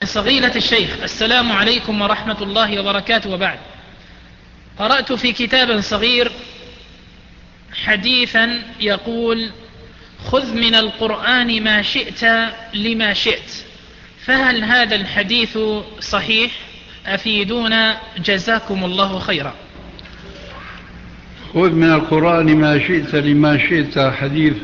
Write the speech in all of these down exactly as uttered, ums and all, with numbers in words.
صغيرة الشيخ، السلام عليكم ورحمة الله وبركاته. وبعد، قرأت في كتاب صغير حديثا يقول: خذ من القرآن ما شئت لما شئت، فهل هذا الحديث صحيح؟ أفيدونا جزاكم الله خيرا. خذ من القرآن ما شئت لما شئت حديث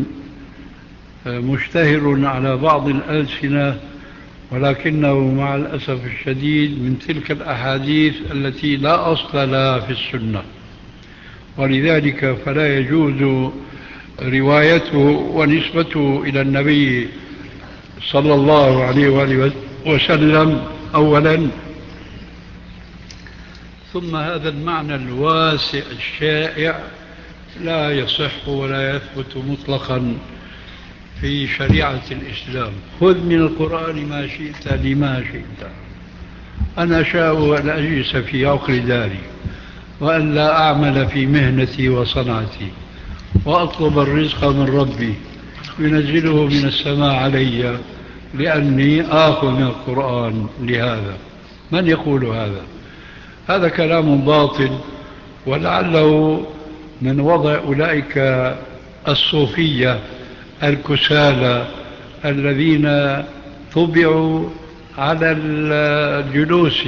مشتهر على بعض الألسنة، ولكنه مع الأسف الشديد من تلك الأحاديث التي لا أصل لها في السنة، ولذلك فلا يجوز روايته ونسبته إلى النبي صلى الله عليه وآله وسلم أولا، ثم هذا المعنى الواسع الشائع لا يصح ولا يثبت مطلقا في شريعة الإسلام. خذ من القرآن ما شئت لما شئت. أنا شاء أن أجلس في عقر داري وأن لا أعمل في مهنتي وصنعتي وأطلب الرزق من ربي ينزله من السماء علي لأني آخذ من القرآن لهذا. من يقول هذا؟ هذا كلام باطل، ولعله من وضع أولئك الصوفية الكسالى الذين طبعوا على الجلوس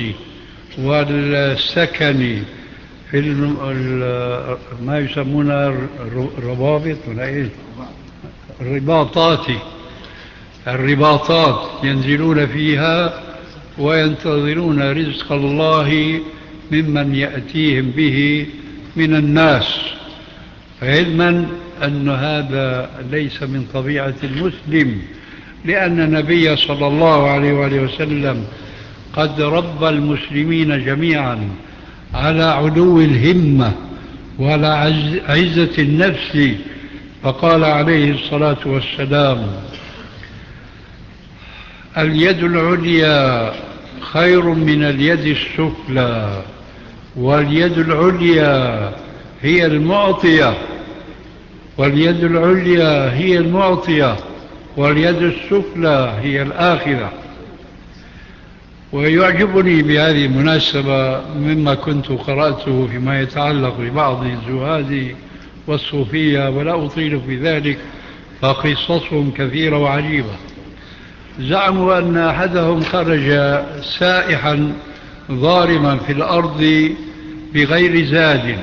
والسكن في ما يسمونها الربابط ولا إيه؟ الرباطات الرباطات ينزلون فيها وينتظرون رزق الله ممن يأتيهم به من الناس، علما أن هذا ليس من طبيعة المسلم، لأن النبي صلى الله عليه وآله وسلم قد ربى المسلمين جميعا على علو الهمة وعلى عزة النفس، فقال عليه الصلاة والسلام: اليد العليا خير من اليد السفلى، واليد العليا هي المعطية واليد العليا هي المعطية واليد السفلى هي الآخرة. ويعجبني بهذه المناسبة مما كنت قرأته فيما يتعلق ببعض الزهاد والصوفية، ولا أطيل في ذلك فقصصهم كثيرة وعجيبة. زعموا أن أحدهم خرج سائحا ضارما في الأرض بغير زاد،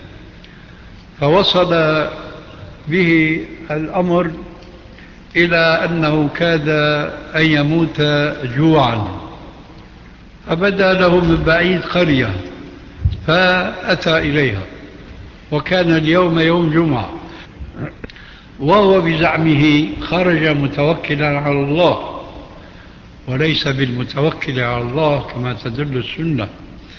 فوصل به الأمر إلى أنه كاد أن يموت جوعا، فبدأ له من بعيد قرية فأتى إليها، وكان اليوم يوم جمعة، وهو بزعمه خرج متوكلا على الله وليس بالمتوكل على الله كما تدل السنة.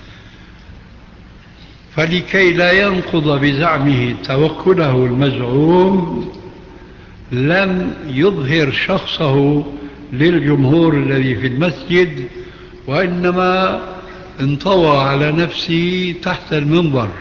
فلكي لا ينقض بزعمه توكله المزعوم لم يظهر شخصه للجمهور الذي في المسجد، وإنما انطوى على نفسه تحت المنبر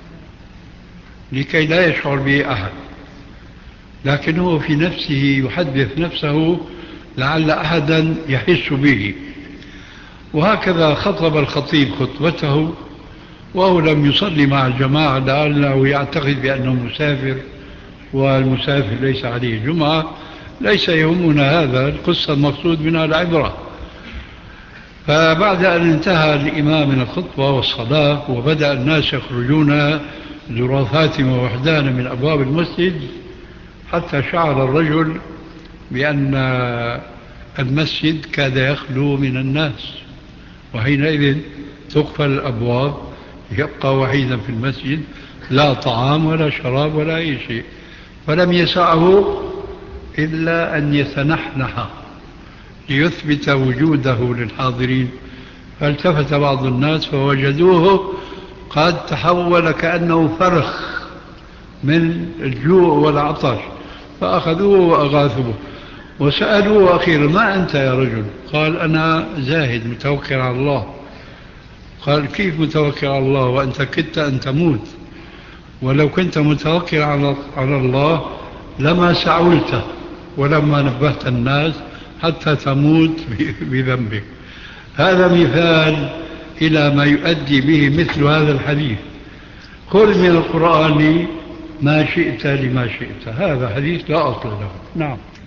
لكي لا يشعر به أحد، لكنه في نفسه يحدث نفسه لعل أحدا يحس به. وهكذا خطب الخطيب خطبته وهو لم يصلي مع الجماعة لأنه يعتقد بأنه مسافر، والمسافر ليس عليه جمعة. ليس يهمنا هذا، القصة المقصود منها العبرة. فبعد أن انتهى الإمام من الخطبة والصلاة وبدأ الناس يخرجون زرافات ووحدان من أبواب المسجد، حتى شعر الرجل بأن المسجد كاد يخلو من الناس، وحينئذ تقفل الأبواب، يبقى وحيدا في المسجد، لا طعام ولا شراب ولا أي شيء. فلم يسعه إلا أن يتنحنح ليثبت وجوده للحاضرين، فالتفت بعض الناس فوجدوه قد تحول كأنه فرخ من الجوع والعطش، فأخذوه وأغاثوه وسألوه أخيرا: ما أنت يا رجل؟ قال: أنا زاهد متوكل على الله. قال: كيف متوكل على الله وأنت كدت أن تموت؟ ولو كنت متوكل على الله لما سعولت ولما نبهت الناس حتى تموت بذنبك. هذا مثال إلى ما يؤدي به مثل هذا الحديث: خذ من القرآن ما شئت لما شئت. هذا حديث لا أصل له. نعم.